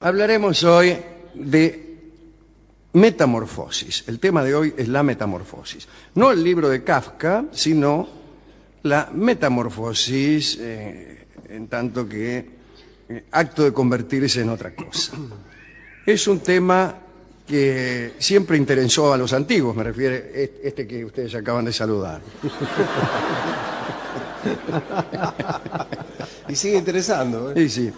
Hablaremos hoy de metamorfosis. El tema de hoy es la metamorfosis. No el libro de Kafka, sino la metamorfosis, en tanto que acto de convertirse en otra cosa. Es un tema que siempre interesó a los antiguos, me refiero a este que ustedes acaban de saludar. Y sigue interesando, ¿eh? Sí, sí.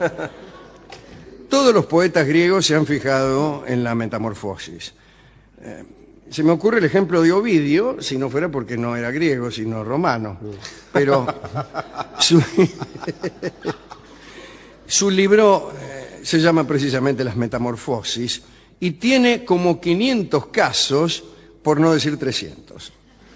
Todos los poetas griegos se han fijado en la metamorfosis. Se me ocurre el ejemplo de Ovidio, si no fuera porque no era griego, sino romano. Pero su libro se llama precisamente Las Metamorfosis y tiene como 500 casos, por no decir 300.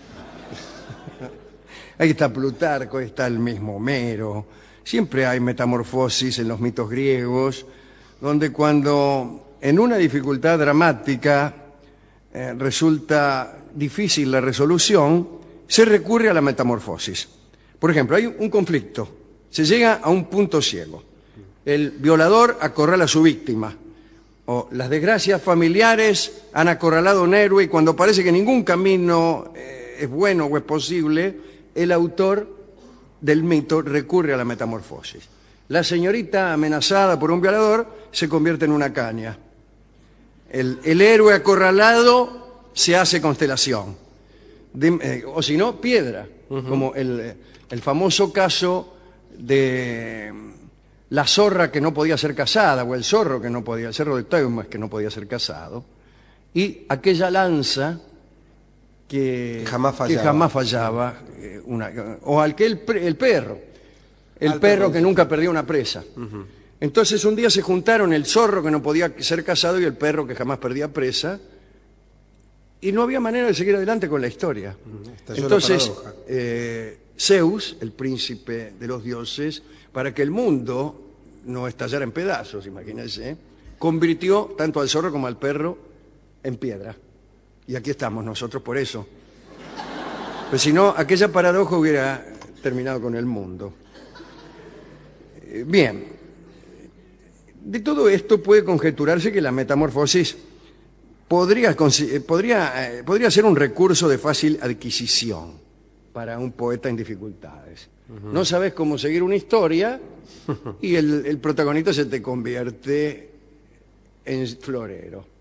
Ahí está Plutarco, ahí está el mismo Homero. Siempre hay metamorfosis en los mitos griegos, donde cuando en una dificultad dramática resulta difícil la resolución, se recurre a la metamorfosis. Por ejemplo, hay un conflicto, se llega a un punto ciego. El violador acorrala a su víctima, o las desgracias familiares han acorralado a un héroe y cuando parece que ningún camino es bueno o es posible, el autor del mito recurre a la metamorfosis. La señorita amenazada por un violador se convierte en una caña. El héroe acorralado se hace constelación. O si no, piedra. Como el famoso caso de la zorra que no podía ser casada, o el zorro que no podía, el cerro de Teumas que no podía ser casado, y aquella lanza que jamás fallaba, o el perro. El perro que nunca perdió una presa. Entonces un día se juntaron el zorro que no podía ser casado y el perro que jamás perdía presa, y no había manera de seguir adelante con la historia. Entonces Zeus, el príncipe de los dioses, para que el mundo no estallara en pedazos, imagínense, convirtió tanto al zorro como al perro en piedra. Y aquí estamos nosotros por eso. Pues si no, aquella paradoja hubiera terminado con el mundo. Bien, de todo esto puede conjeturarse que la metamorfosis podría ser un recurso de fácil adquisición para un poeta en dificultades. No sabes cómo seguir una historia y el protagonista se te convierte en florero.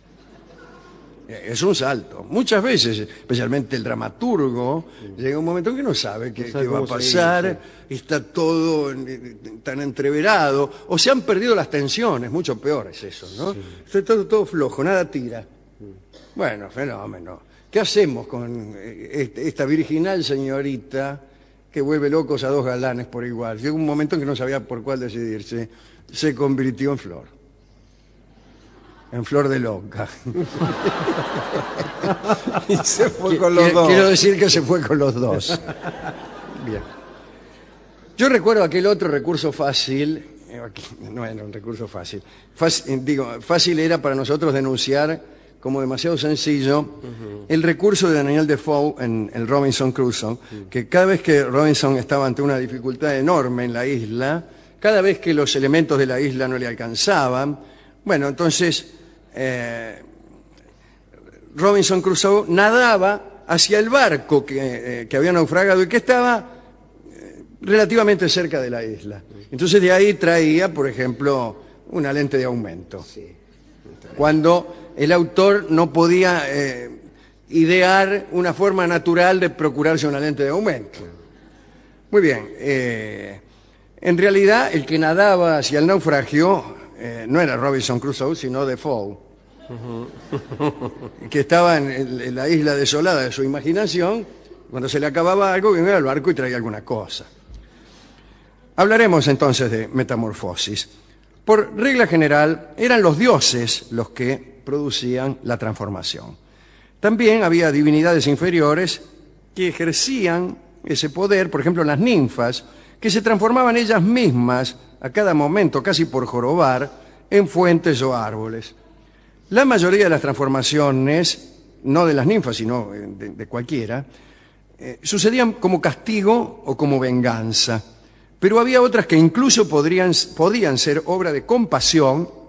Es un salto. Muchas veces, especialmente el dramaturgo, llega un momento en que no sabe qué va a pasar, está todo tan entreverado, o se han perdido las tensiones, mucho peor es eso, ¿no? Sí. Está todo flojo, nada tira. Bueno, fenómeno. ¿Qué hacemos con esta virginal señorita que vuelve locos a dos galanes por igual? Llegó un momento en que no sabía por cuál decidirse, se convirtió en flor. En flor de loca. Y se fue con los dos. Quiero decir que se fue con los dos. Bien. Yo recuerdo aquel otro recurso fácil, no era un recurso fácil. Fácil era para nosotros denunciar como demasiado sencillo el recurso de Daniel Defoe en el Robinson Crusoe, que cada vez que Robinson estaba ante una dificultad enorme en la isla, cada vez que los elementos de la isla no le alcanzaban, bueno, entonces Robinson Crusoe nadaba hacia el barco que había naufragado y que estaba relativamente cerca de la isla. Entonces de ahí traía, por ejemplo, una lente de aumento. Cuando el autor no podía idear una forma natural de procurarse una lente de aumento. Muy bien. En realidad, el que nadaba hacia el naufragio no era Robinson Crusoe, sino Defoe, que estaba en la isla desolada de su imaginación. Cuando se le acababa algo, venía al barco y traía alguna cosa. Hablaremos entonces de metamorfosis. Por regla general, eran los dioses los que producían la transformación. También había divinidades inferiores que ejercían ese poder, por ejemplo las ninfas, que se transformaban ellas mismas a cada momento, casi por jorobar, en fuentes o árboles. La mayoría de las transformaciones, no de las ninfas, sino de cualquiera, sucedían como castigo o como venganza. Pero había otras que incluso podían ser obra de compasión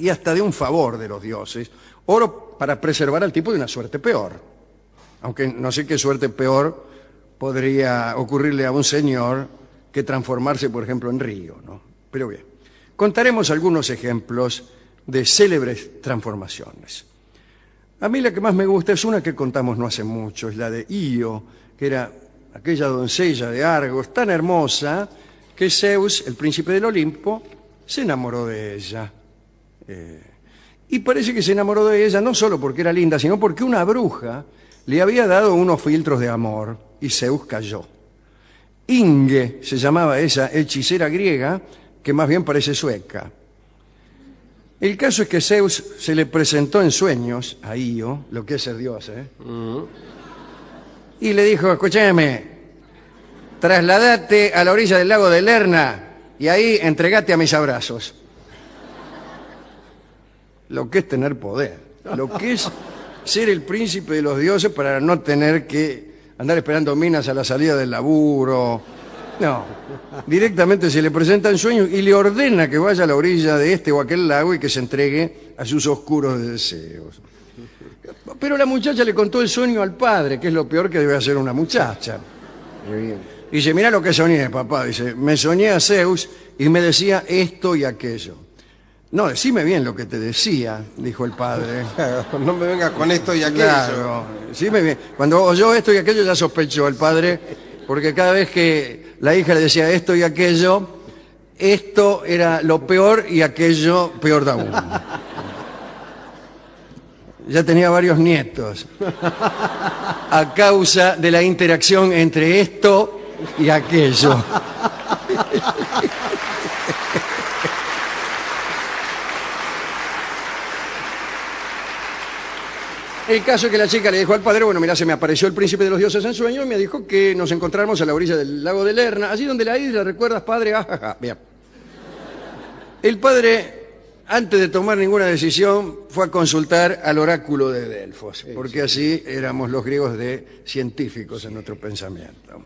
y hasta de un favor de los dioses, oro para preservar al tipo de una suerte peor. Aunque no sé qué suerte peor podría ocurrirle a un señor que transformarse, por ejemplo, en río, ¿no? Pero bien, contaremos algunos ejemplos de célebres transformaciones. A mí la que más me gusta es una que contamos no hace mucho, es la de Io, que era aquella doncella de Argos tan hermosa que Zeus, el príncipe del Olimpo, se enamoró de ella. Y parece que se enamoró de ella no solo porque era linda, sino porque una bruja le había dado unos filtros de amor y Zeus cayó. Inge se llamaba esa hechicera griega, que más bien parece sueca. El caso es que Zeus se le presentó en sueños a Io, lo que es ser dios, y le dijo: escúchame, trasladate a la orilla del lago de Lerna y ahí entregate a mis abrazos. Lo que es tener poder, lo que es ser el príncipe de los dioses para no tener que andar esperando minas a la salida del laburo. No, directamente se le presenta en sueños y le ordena que vaya a la orilla de este o aquel lago y que se entregue a sus oscuros deseos. Pero la muchacha le contó el sueño al padre, que es lo peor que debe hacer una muchacha. Dice: mira lo que soñé, papá. Dice: me soñé a Zeus y me decía esto y aquello. No, decime bien lo que te decía, dijo el padre. No me vengas con esto y aquello. Claro, decime bien. Cuando oyó esto y aquello ya sospechó el padre, porque cada vez que la hija le decía esto y aquello, esto era lo peor y aquello peor de aún. Ya tenía varios nietos a causa de la interacción entre esto y aquello. El caso es que la chica le dijo al padre: bueno, mira, se me apareció el príncipe de los dioses en sueño y me dijo que nos encontráramos a la orilla del lago de Lerna, allí donde la isla, ¿recuerdas, padre? Bien. El padre, antes de tomar ninguna decisión, fue a consultar al oráculo de Delfos, porque así éramos los griegos de científicos en nuestro pensamiento.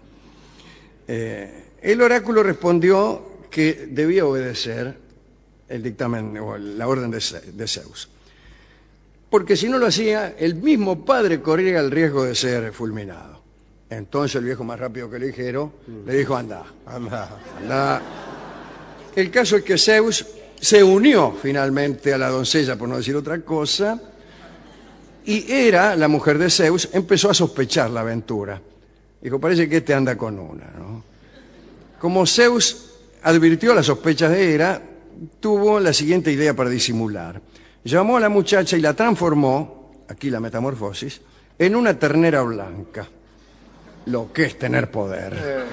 El oráculo respondió que debía obedecer el dictamen o la orden de Zeus, porque si no lo hacía, el mismo padre corría el riesgo de ser fulminado. Entonces el viejo, más rápido que el ligero, le dijo: anda. El caso es que Zeus se unió finalmente a la doncella, por no decir otra cosa, y Hera, la mujer de Zeus, empezó a sospechar la aventura. Dijo: parece que este anda con una, ¿no? Como Zeus advirtió las sospechas de Hera, tuvo la siguiente idea para disimular. Llamó a la muchacha y la transformó, aquí la metamorfosis, en una ternera blanca. Lo que es tener poder.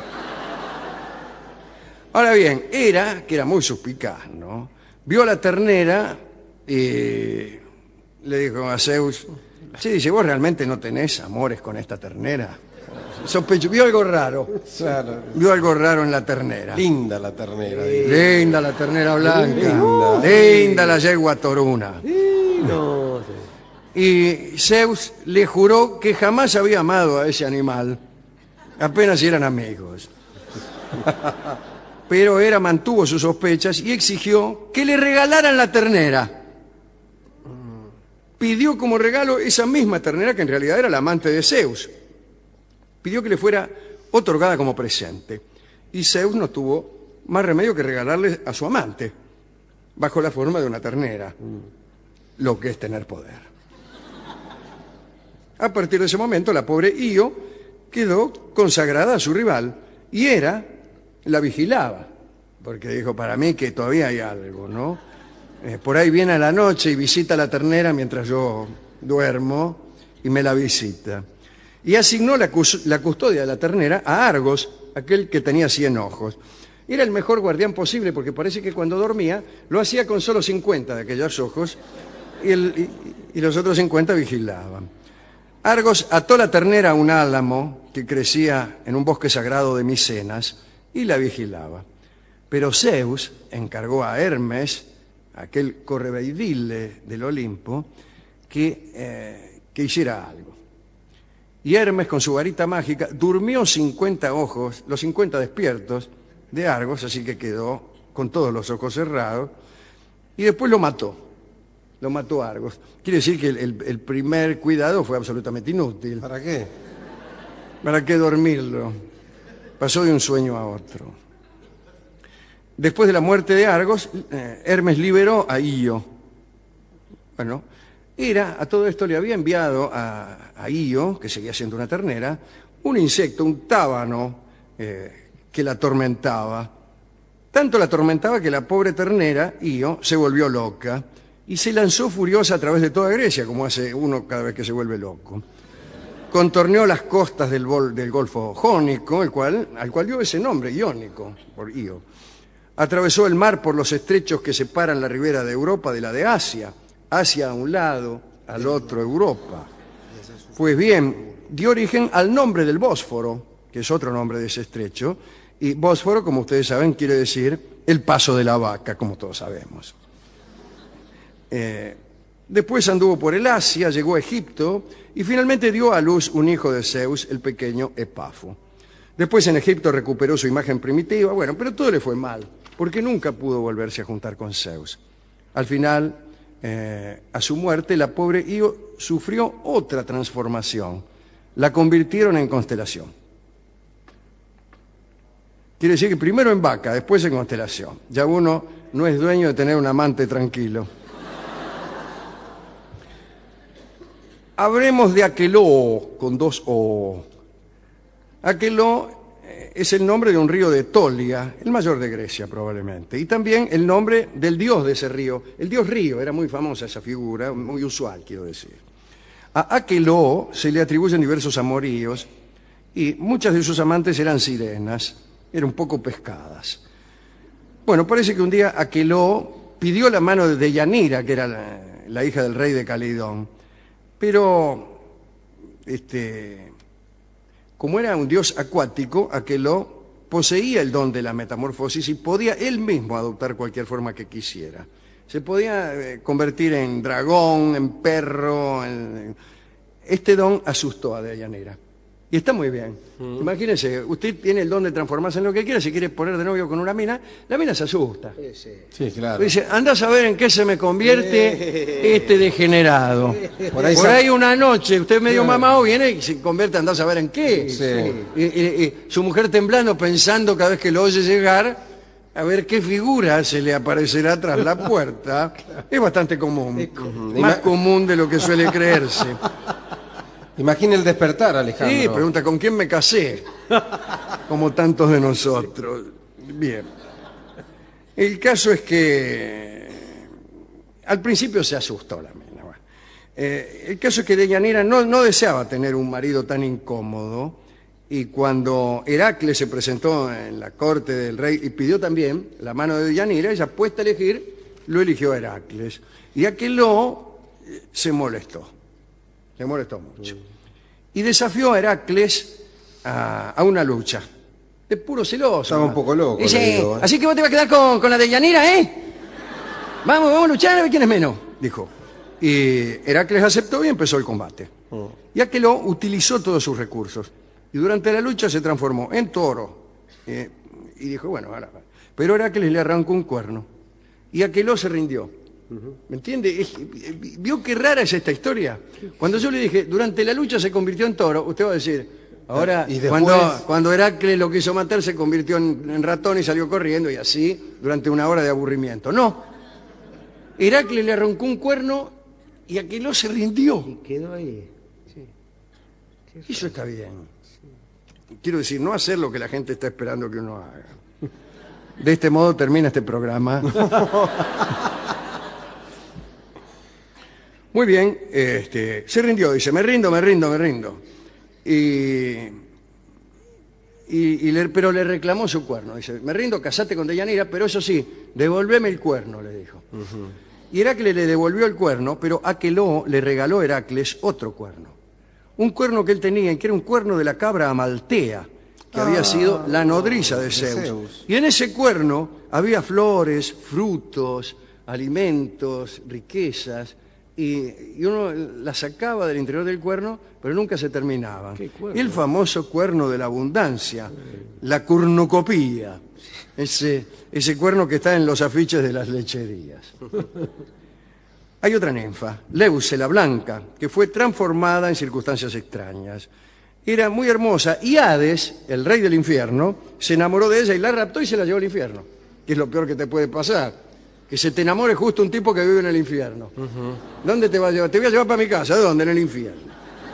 Ahora bien, Hera, que era muy suspicaz, ¿no?, vio a la ternera y le dijo a Zeus: sí, dice, ¿vos realmente no tenés amores con esta ternera? Sospechó, vio algo raro. Claro. Vio algo raro en la ternera. Linda la ternera. Linda la ternera blanca. Linda la yegua toruna. Y Zeus le juró que jamás había amado a ese animal, apenas si eran amigos. Pero Hera mantuvo sus sospechas y exigió que le regalaran la ternera. Pidió como regalo esa misma ternera, que en realidad era la amante de Zeus. Pidió que le fuera otorgada como presente. Y Zeus no tuvo más remedio que regalarle a su amante, bajo la forma de una ternera. Lo que es tener poder. A partir de ese momento, la pobre Io quedó consagrada a su rival, y Hera la vigilaba, porque dijo: para mí que todavía hay algo, ¿no? Por ahí viene a la noche y visita a la ternera mientras yo duermo, y me la visita. Y asignó la custodia de la ternera a Argos, aquel que tenía 100 ojos. Era el mejor guardián posible, porque parece que cuando dormía lo hacía con solo 50 de aquellos ojos, y los otros 50 vigilaban. Argos ató la ternera a un álamo que crecía en un bosque sagrado de Micenas y la vigilaba. Pero Zeus encargó a Hermes, aquel correveidile del Olimpo, que hiciera algo. Y Hermes, con su varita mágica, durmió 50 ojos, los 50 despiertos de Argos, así que quedó con todos los ojos cerrados, y después lo mató. lo mató Argos. Quiere decir que el primer cuidado fue absolutamente inútil. ¿Para qué? ¿Para qué dormirlo? Pasó de un sueño a otro. Después de la muerte de Argos, Hermes liberó a Io. Bueno, a todo esto le había enviado a Io, que seguía siendo una ternera, un insecto, un tábano, que la atormentaba. Tanto la atormentaba que la pobre ternera, Io, se volvió loca y se lanzó furiosa a través de toda Grecia, como hace uno cada vez que se vuelve loco. Contorneó las costas del Golfo Jónico, al cual dio ese nombre, Iónico, por Io. Atravesó el mar por los estrechos que separan la ribera de Europa de la de Asia. Asia a un lado, al otro Europa. Pues bien, dio origen al nombre del Bósforo, que es otro nombre de ese estrecho, y Bósforo, como ustedes saben, quiere decir el paso de la vaca, como todos sabemos. Después anduvo por el Asia, llegó a Egipto y finalmente dio a luz un hijo de Zeus, el pequeño Epafo. Después en Egipto recuperó su imagen primitiva, bueno, pero todo le fue mal, porque nunca pudo volverse a juntar con Zeus. Al final, a su muerte, la pobre Io sufrió otra transformación. La convirtieron en constelación. Quiere decir que primero en vaca, después en constelación. Ya uno no es dueño de tener un amante tranquilo. Habremos de Aqueloo, con 2 O. Aqueloo es el nombre de un río de Etolia, el mayor de Grecia probablemente, y también el nombre del dios de ese río. El dios río, era muy famosa esa figura, muy usual, quiero decir. A Aqueloo se le atribuyen diversos amoríos y muchas de sus amantes eran sirenas, eran un poco pescadas. Bueno, parece que un día Aqueloo pidió la mano de Deyanira, que era la hija del rey de Calidón, pero como era un dios acuático, Aqueloo poseía el don de la metamorfosis y podía él mismo adoptar cualquier forma que quisiera. Se podía convertir en dragón, en perro. Este don asustó a Deyanira. Y está muy bien. Imagínese, usted tiene el don de transformarse en lo que quiera, si quiere poner de novio con una mina, la mina se asusta. Sí, claro. Dice, anda a saber en qué se me convierte este degenerado. Por ahí una noche, usted medio mamado viene y se convierte, anda a saber en qué. Sí. Y su mujer temblando, pensando cada vez que lo oye llegar, a ver qué figura se le aparecerá tras la puerta. Es bastante común. Más común de lo que suele creerse. Imagine el despertar, Alejandro. Sí, pregunta, ¿con quién me casé? Como tantos de nosotros. Bien. El caso es que al principio se asustó la mina. El caso es que Deyanira no deseaba tener un marido tan incómodo, y cuando Heracles se presentó en la corte del rey y pidió también la mano de Deyanira, ella, puesta a elegir, lo eligió a Heracles. Y Aqueloo se molestó mucho. Y desafió a Heracles a una lucha. De puro celoso. Estaba un poco loco. Dice, así que vos te vas a quedar con la Deyanira, ¿eh? Vamos a luchar a ver quién es menos, dijo. Y Heracles aceptó y empezó el combate. Y Aqueloo utilizó todos sus recursos. Y durante la lucha se transformó en toro. Y dijo, bueno, ahora va. Pero Heracles le arrancó un cuerno. Y Aqueloo se rindió. ¿Me entiende? ¿Vio qué rara es esta historia? Cuando yo le dije, durante la lucha se convirtió en toro, usted va a decir, ahora, ¿y después? cuando Heracles lo quiso matar, se convirtió en ratón y salió corriendo, y así, durante una hora de aburrimiento. No. Heracles le arrancó un cuerno y Aqueloo se rindió. Y quedó ahí. Sí. Eso está bien. Quiero decir, no hacer lo que la gente está esperando que uno haga. De este modo termina este programa. Muy bien, se rindió, dice, me rindo. Pero le reclamó su cuerno. Dice, me rindo, casate con Deyanira, pero eso sí, devolveme el cuerno, le dijo. Y Heracles le devolvió el cuerno, pero Aqueloo le regaló a Heracles otro cuerno. Un cuerno que él tenía, que era un cuerno de la cabra Amaltea, que había sido la nodriza de Zeus. Y en ese cuerno había flores, frutos, alimentos, riquezas, y uno la sacaba del interior del cuerno, pero nunca se terminaba. Y el famoso cuerno de la abundancia, la cornucopía, ese cuerno que está en los afiches de las lecherías. Hay otra ninfa, Leuce la Blanca, que fue transformada en circunstancias extrañas. Era muy hermosa y Hades, el rey del infierno, se enamoró de ella y la raptó y se la llevó al infierno, que es lo peor que te puede pasar, que se te enamore justo un tipo que vive en el infierno. ¿Dónde te va a llevar? Te voy a llevar para mi casa. ¿Dónde? En el infierno.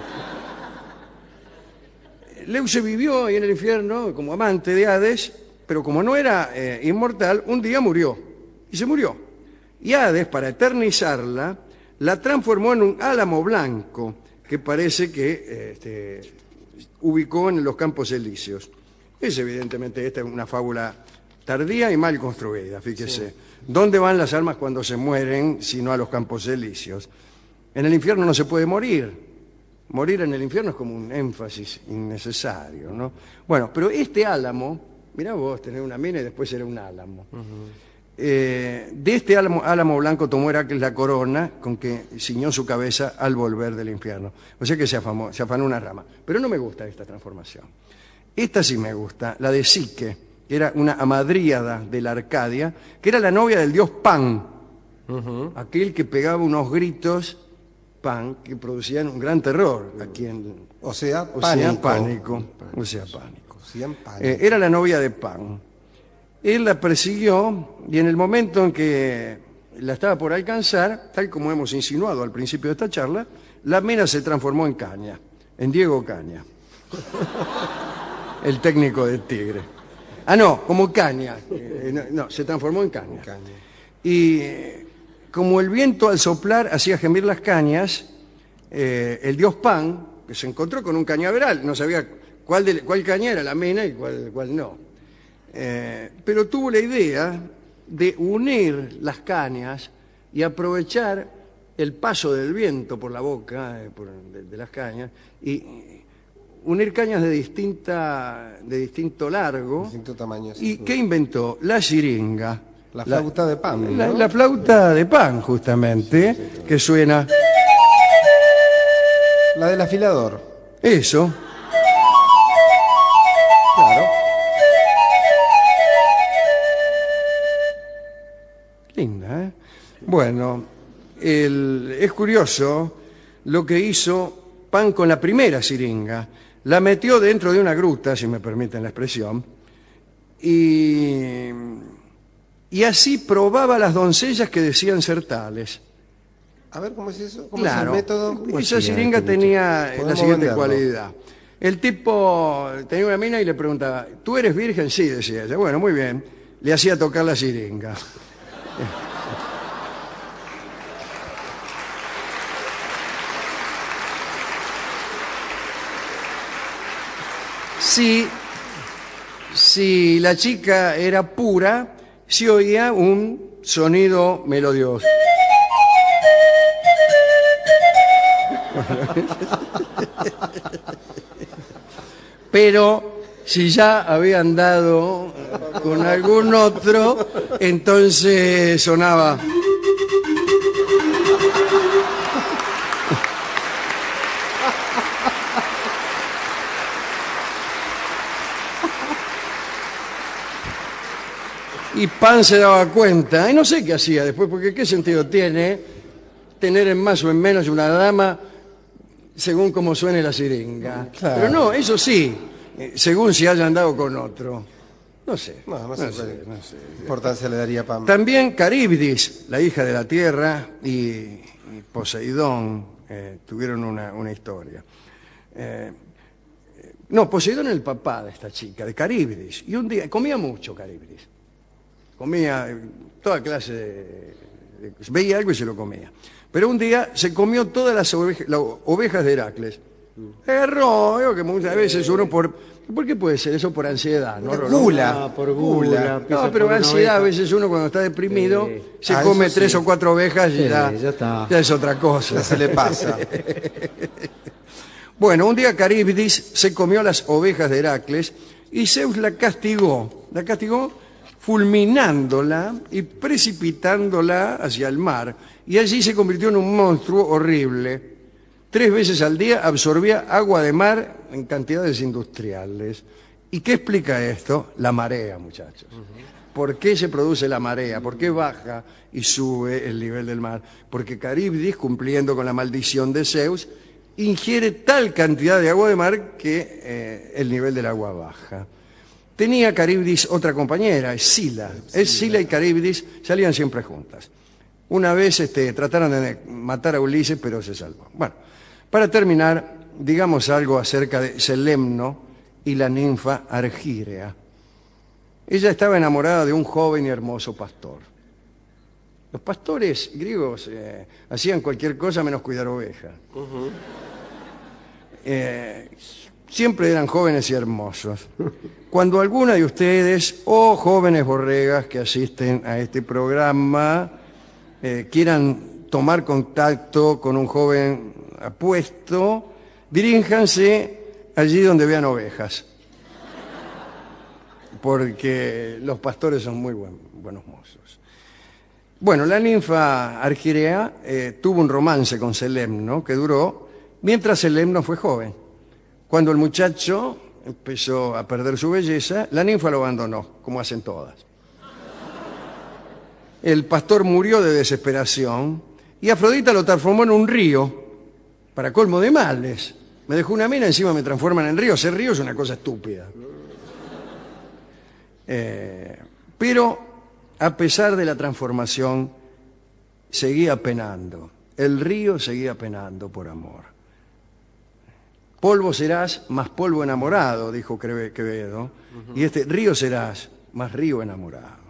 Leuce vivió ahí en el infierno como amante de Hades, pero como no era inmortal, un día murió, y se murió. Y Hades, para eternizarla, la transformó en un álamo blanco, que parece que ubicó en los Campos Elíseos. Es evidentemente esta es una fábula tardía y mal construida, fíjese. Sí. ¿Dónde van las almas cuando se mueren, sino a los Campos Elíseos? En el infierno no se puede morir. Morir en el infierno es como un énfasis innecesario, ¿no? Bueno, pero este álamo, mirá vos, tener una mina y después era un álamo. De este álamo blanco tomó Heracles la corona con que ciñó su cabeza al volver del infierno. O sea que se afanó una rama. Pero no me gusta esta transformación. Esta sí me gusta, la de Psique, que era una amadríada de la Arcadia, que era la novia del dios Pan, aquel que pegaba unos gritos, Pan, que producían un gran terror aquí en... O sea, pánico. Era la novia de Pan. Él la persiguió y en el momento en que la estaba por alcanzar, tal como hemos insinuado al principio de esta charla, la mina se transformó en Caña, en Diego Caña, el técnico del Tigre. Ah, no, como Caña. No, se transformó en Caña. Y como el viento al soplar hacía gemir las cañas, el dios Pan, que se encontró con un cañaveral, no sabía cuál caña era la mina y cuál no. Pero tuvo la idea de unir las cañas y aprovechar el paso del viento por la boca de las cañas y unir cañas de distinto largo. Distinto tamaño. ¿Y qué inventó? La siringa. La flauta de Pan, ¿no? La flauta de Pan, justamente, sí, que suena... La del afilador. Eso. Claro. Linda, ¿eh? Bueno, es curioso lo que hizo Pan con la primera siringa. La metió dentro de una gruta, si me permiten la expresión, y así probaba a las doncellas que decían ser tales. A ver, ¿cómo es eso? ¿Cómo claro, es el método? Esa siringa tenía la siguiente cualidad. El tipo tenía una mina y le preguntaba, ¿tú eres virgen? Sí, decía ella. Bueno, muy bien. Le hacía tocar la siringa. Si la chica era pura, se oía un sonido melodioso. Pero si ya había andado con algún otro, entonces sonaba. Y Pan se daba cuenta, y no sé qué hacía después, porque qué sentido tiene tener en más o en menos una dama según cómo suene la siringa. Claro. Pero no, eso sí, según si haya andado con otro. No sé. No sé. ¿Qué importancia le daría a Pan? También Caríbdis, la hija de la tierra, y Poseidón tuvieron una historia. No, Poseidón era el papá de esta chica, de Caríbdis. Y un día, comía mucho Caríbdis. Comía toda clase veía algo y se lo comía. Pero un día se comió todas las ovejas de Heracles. Erró, que muchas veces uno ¿por qué puede ser eso? Por ansiedad, ¿no? Gula. Por gula. No, pero ansiedad, a veces uno cuando está deprimido se come 3 o 4 ovejas y ya es otra cosa. Ya se le pasa. Bueno, un día Caríbdis se comió las ovejas de Heracles y Zeus la castigó. La castigó fulminándola y precipitándola hacia el mar. Y allí se convirtió en un monstruo horrible. 3 veces al día absorbía agua de mar en cantidades industriales. ¿Y qué explica esto? La marea, muchachos. ¿por qué se produce la marea? ¿Por qué baja y sube el nivel del mar? Porque Caribdis, cumpliendo con la maldición de Zeus, ingiere tal cantidad de agua de mar que el nivel del agua baja. Tenía Caribdis otra compañera, Escila. Escila y Caribdis salían siempre juntas. Una vez trataron de matar a Ulises, pero se salvó. Bueno, para terminar, digamos algo acerca de Celemno y la ninfa Argírea. Ella estaba enamorada de un joven y hermoso pastor. Los pastores griegos hacían cualquier cosa menos cuidar ovejas. Siempre eran jóvenes y hermosos. Cuando alguna de ustedes, o jóvenes borregas que asisten a este programa, quieran tomar contacto con un joven apuesto, diríjanse allí donde vean ovejas, porque los pastores son muy buenos mozos. Bueno, la ninfa Argírea tuvo un romance con Celemno que duró mientras Celemno fue joven. Cuando el muchacho empezó a perder su belleza, la ninfa lo abandonó, como hacen todas. El pastor murió de desesperación y Afrodita lo transformó en un río, para colmo de males. Me dejó una mina, encima me transforman en río. Ser río es una cosa estúpida. Pero, a pesar de la transformación, seguía penando. El río seguía penando por amor. Polvo serás, más polvo enamorado, dijo Quevedo. Y río serás, más río enamorado.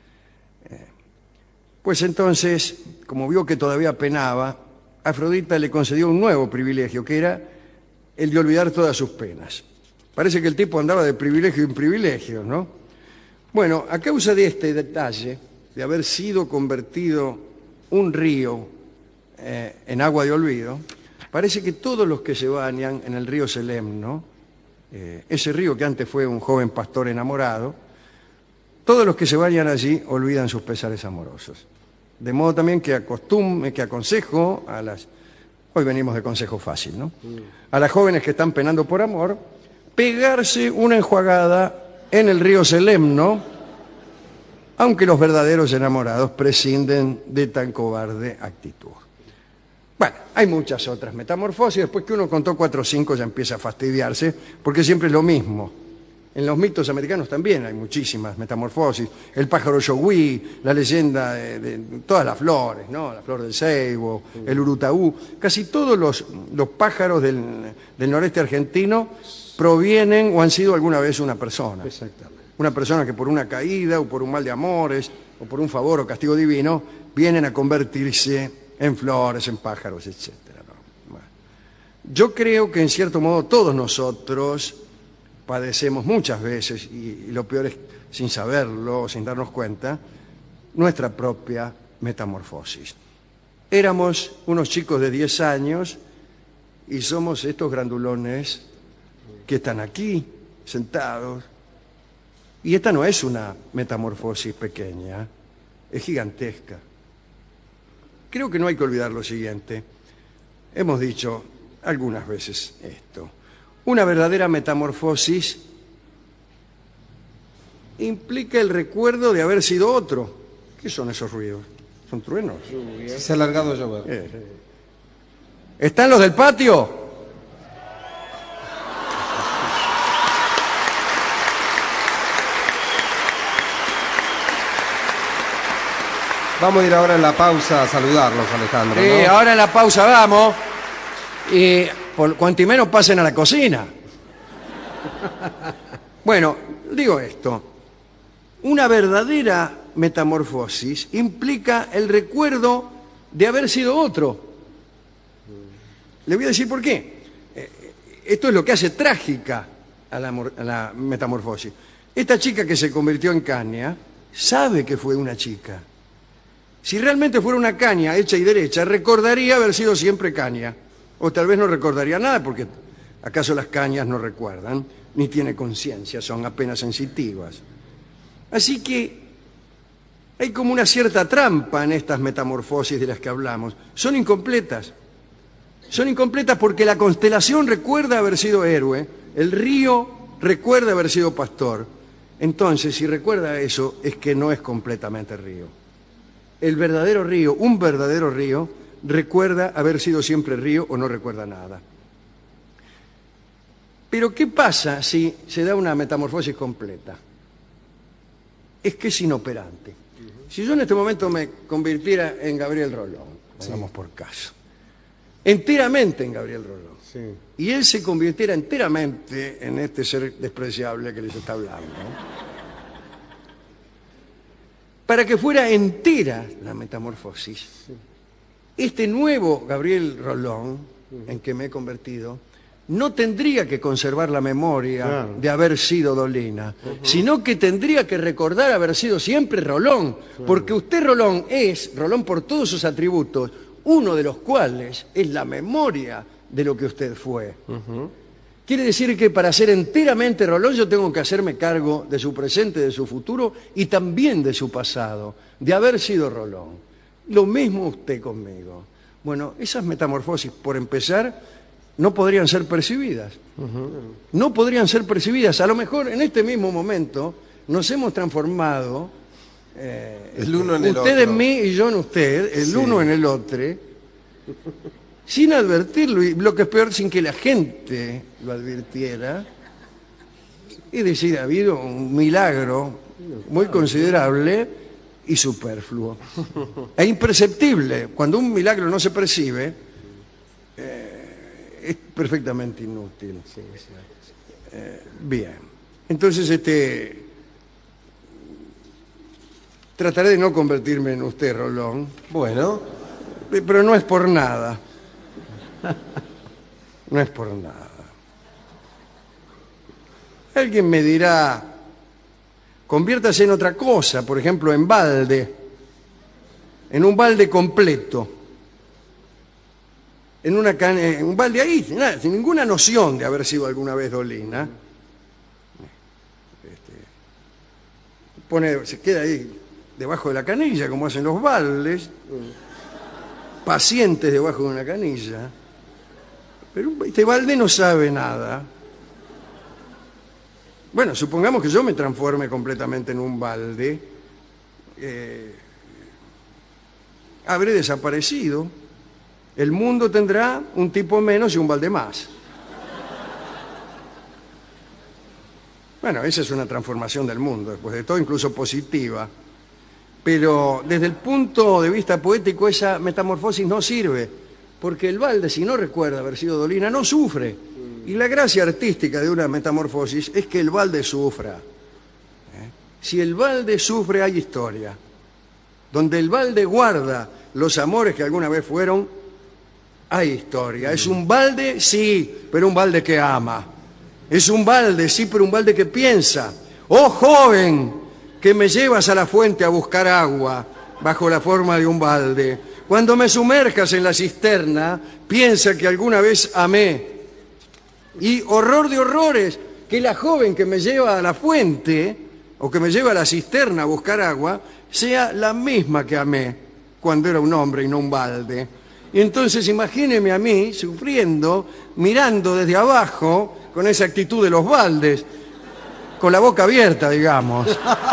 Pues entonces, como vio que todavía penaba, Afrodita le concedió un nuevo privilegio, que era el de olvidar todas sus penas. Parece que el tipo andaba de privilegio en privilegio, ¿no? Bueno, a causa de este detalle, de haber sido convertido un río en agua de olvido, parece que todos los que se bañan en el río Celemno, ese río que antes fue un joven pastor enamorado, todos los que se bañan allí olvidan sus pesares amorosos. De modo también que aconsejo a las... Hoy venimos de consejo fácil, ¿no? A las jóvenes que están penando por amor, pegarse una enjuagada en el río Celemno, aunque los verdaderos enamorados prescinden de tan cobarde actitud. Bueno, hay muchas otras metamorfosis. Después que uno contó 4 o 5 ya empieza a fastidiarse, porque siempre es lo mismo. En los mitos americanos también hay muchísimas metamorfosis. El pájaro yogui, la leyenda de todas las flores, ¿no? La flor del ceibo, el urutaú. Casi todos los pájaros del noreste argentino provienen o han sido alguna vez una persona. Exactamente. Una persona que por una caída o por un mal de amores o por un favor o castigo divino vienen a convertirse en flores, en pájaros, etc. ¿no? Bueno. Yo creo que en cierto modo todos nosotros padecemos muchas veces, y lo peor es sin saberlo, sin darnos cuenta, nuestra propia metamorfosis. Éramos unos chicos de 10 años y somos estos grandulones que están aquí, sentados. Y esta no es una metamorfosis pequeña, es gigantesca. Creo que no hay que olvidar lo siguiente. Hemos dicho algunas veces esto. Una verdadera metamorfosis implica el recuerdo de haber sido otro. ¿Qué son esos ruidos? ¿Son truenos? Se ha alargado a llover. ¿Están los del patio? Vamos a ir ahora en la pausa a saludarlos, Alejandro, ¿no? Ahora en la pausa vamos. Y por cuanto y menos pasen a la cocina. Bueno, digo esto. Una verdadera metamorfosis implica el recuerdo de haber sido otro. Le voy a decir por qué. Esto es lo que hace trágica a la metamorfosis. Esta chica que se convirtió en caña sabe que fue una chica. Si realmente fuera una caña hecha y derecha, recordaría haber sido siempre caña. O tal vez no recordaría nada, porque ¿acaso las cañas no recuerdan? Ni tienen conciencia, son apenas sensitivas. Así que hay como una cierta trampa en estas metamorfosis de las que hablamos. Son incompletas. Son incompletas porque la constelación recuerda haber sido héroe, el río recuerda haber sido pastor, Entonces, si recuerda eso, es que no es completamente río. El verdadero río, un verdadero río, recuerda haber sido siempre río o no recuerda nada. Pero ¿qué pasa si se da una metamorfosis completa? Es que es inoperante. Si yo en este momento me convirtiera en Gabriel Rolón, vamos por caso, enteramente en Gabriel Rolón, Sí. y él se convirtiera enteramente en este ser despreciable que les está hablando, para que fuera entera la metamorfosis, este nuevo Gabriel Rolón en que me he convertido no tendría que conservar la memoria Claro. de haber sido Dolina, sino que tendría que recordar haber sido siempre Rolón, porque usted Rolón es, Rolón por todos sus atributos, uno de los cuales es la memoria de lo que usted fue. Quiere decir que para ser enteramente Rolón yo tengo que hacerme cargo de su presente, de su futuro y también de su pasado, de haber sido Rolón. Lo mismo usted conmigo. Bueno, esas metamorfosis, por empezar, no podrían ser percibidas. No podrían ser percibidas. A lo mejor en este mismo momento nos hemos transformado, El uno en el usted otro. en mí y yo en usted, el Sí. uno en el otro, sin advertirlo, y lo que es peor, sin que la gente lo advirtiera. Es decir, ha habido un milagro muy considerable y superfluo. Es imperceptible. Cuando un milagro no se percibe, es perfectamente inútil. Bien. Entonces, trataré de no convertirme en usted, Rolón, Bueno, pero no es por nada. No es por nada. Alguien me dirá, conviértase en otra cosa, por ejemplo, en balde, en un balde completo, en un balde ahí, sin ninguna noción de haber sido alguna vez Dolina. Se queda ahí debajo de la canilla, como hacen los baldes, pacientes debajo de una canilla. Pero este balde no sabe nada. Bueno, supongamos que yo me transforme completamente en un balde. Habré desaparecido. El mundo tendrá un tipo menos y un balde más. Bueno, esa es una transformación del mundo, después de todo, incluso positiva. Pero desde el punto de vista poético, esa metamorfosis no sirve, porque el balde, si no recuerda haber sido Dolina, no sufre. Y la gracia artística de una metamorfosis es que el balde sufra. Si el balde sufre, hay historia. Donde el balde guarda los amores que alguna vez fueron, hay historia. Es un balde, sí, pero un balde que ama. Es un balde, sí, pero un balde que piensa. ¡Oh, joven, que me llevas a la fuente a buscar agua bajo la forma de un balde! Cuando me sumerjas en la cisterna, piensa que alguna vez amé. Y horror de horrores, que la joven que me lleva a la fuente o que me lleva a la cisterna a buscar agua sea la misma que amé cuando era un hombre y no un balde. Y entonces imagíneme a mí sufriendo, mirando desde abajo con esa actitud de los baldes, con la boca abierta, digamos.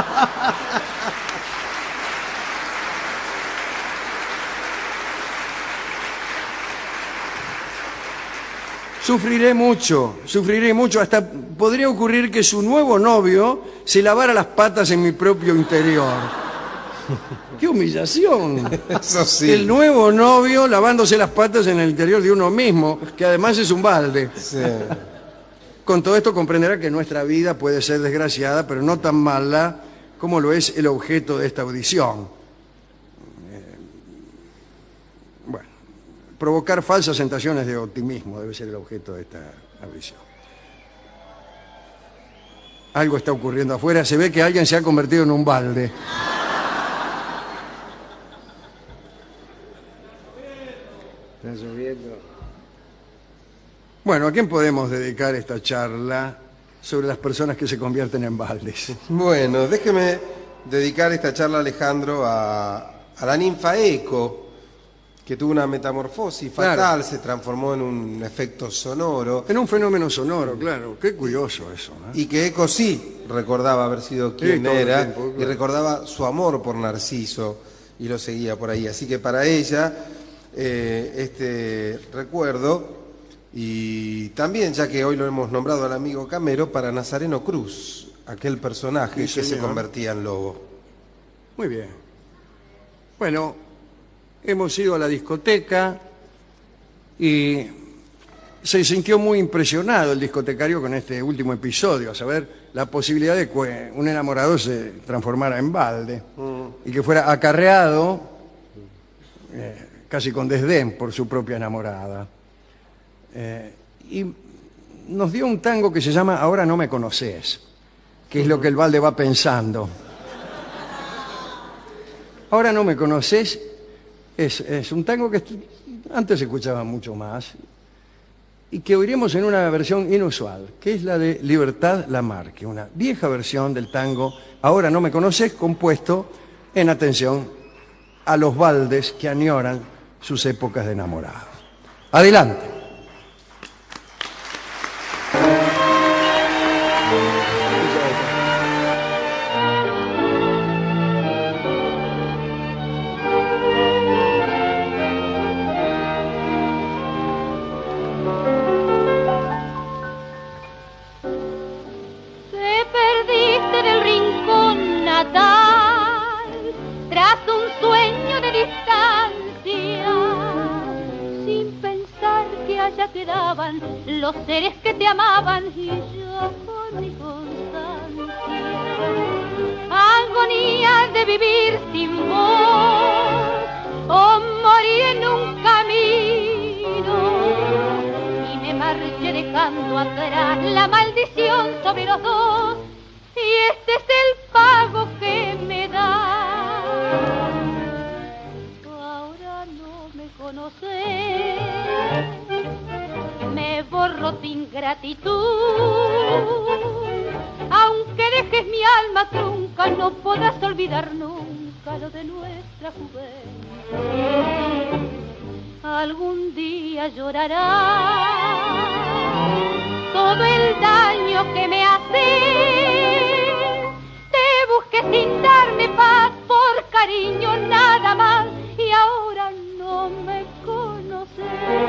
Sufriré mucho, hasta podría ocurrir que su nuevo novio se lavara las patas en mi propio interior. ¡Qué humillación! eso sí. El nuevo novio lavándose las patas en el interior de uno mismo, que además es un balde. Sí. Con todo esto comprenderá que nuestra vida puede ser desgraciada, pero no tan mala como lo es el objeto de esta audición. Bueno, provocar falsas sensaciones de optimismo debe ser el objeto de esta audición. Algo está ocurriendo afuera, se ve que alguien se ha convertido en un balde. Está lloviendo. Bueno, ¿a quién podemos dedicar esta charla sobre las personas que se convierten en baldes? Bueno, déjeme dedicar esta charla, Alejandro, a la ninfa Eco, que tuvo una metamorfosis Claro. fatal, se transformó en un efecto sonoro, En un fenómeno sonoro, claro. Qué curioso eso, ¿eh? y que Eco sí recordaba haber sido quien todo el era, tiempo, y claro. recordaba su amor por Narciso, y lo seguía por ahí. Así que para ella, este recuerdo, y también, ya que hoy lo hemos nombrado al amigo Camero, para Nazareno Cruz, aquel personaje Sí, que se señor. convertía en lobo. Muy bien. Bueno, hemos ido a la discoteca y se sintió muy impresionado el discotecario con este último episodio, a saber, la posibilidad de que un enamorado se transformara en balde y que fuera acarreado casi con desdén por su propia enamorada. Y nos dio un tango que se llama Ahora no me conoces, que es lo que el balde va pensando. Ahora no me conoces es un tango que antes se escuchaba mucho más y que oiremos en una versión inusual, que es la de Libertad Lamarque, una vieja versión del tango Ahora no me conoces, compuesto en atención a los baldes que añoran sus épocas de enamorados. Adelante. Te perdiste en el rincón natal, tras un sueño de distancia, sin pensar que allá quedaban los seres que te amaban y yo con mi constancia. Agonía de vivir sin vos, o morir en un camino, y me marché dejando atrás la maldición sobre los dos, y este es el pago que me da. Ahora no me conoces, me borro tu ingratitud, aunque dejes mi alma trunca, no podrás olvidar nunca lo de nuestra juventud. Algún día llorarás todo el daño que me haces. Te busqué sin darme paz, por cariño nada más, y ahora no me conoces.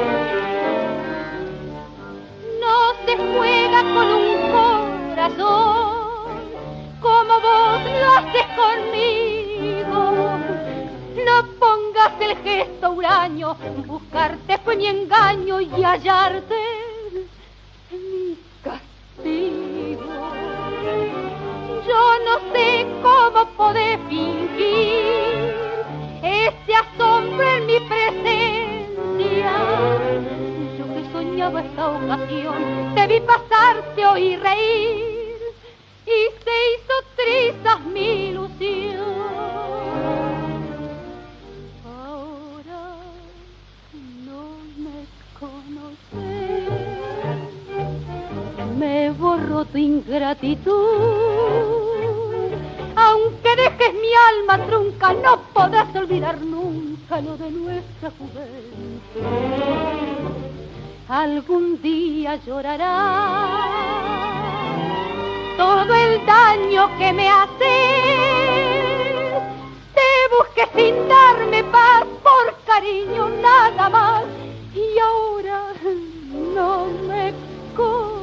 No se juega con un corazón como vos lo haces conmigo. No pongas el gesto huraño, buscarte fue mi engaño y hallarte mi castigo. Yo no sé cómo poder fingir ese asombro en mi presencia. Yo que soñaba esta ocasión, te vi pasar, te oí reír y se hizo trizas mi ilusión. Me borro tu ingratitud, aunque dejes mi alma trunca, no podrás olvidar nunca lo de nuestra juventud. Algún día llorarás todo el daño que me haces. Te busqué sin darme paz, por cariño nada más, y ahora no me conoces.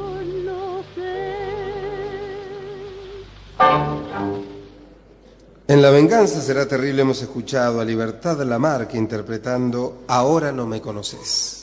En La venganza será terrible hemos escuchado a Libertad Lamarque interpretando Ahora no me conoces.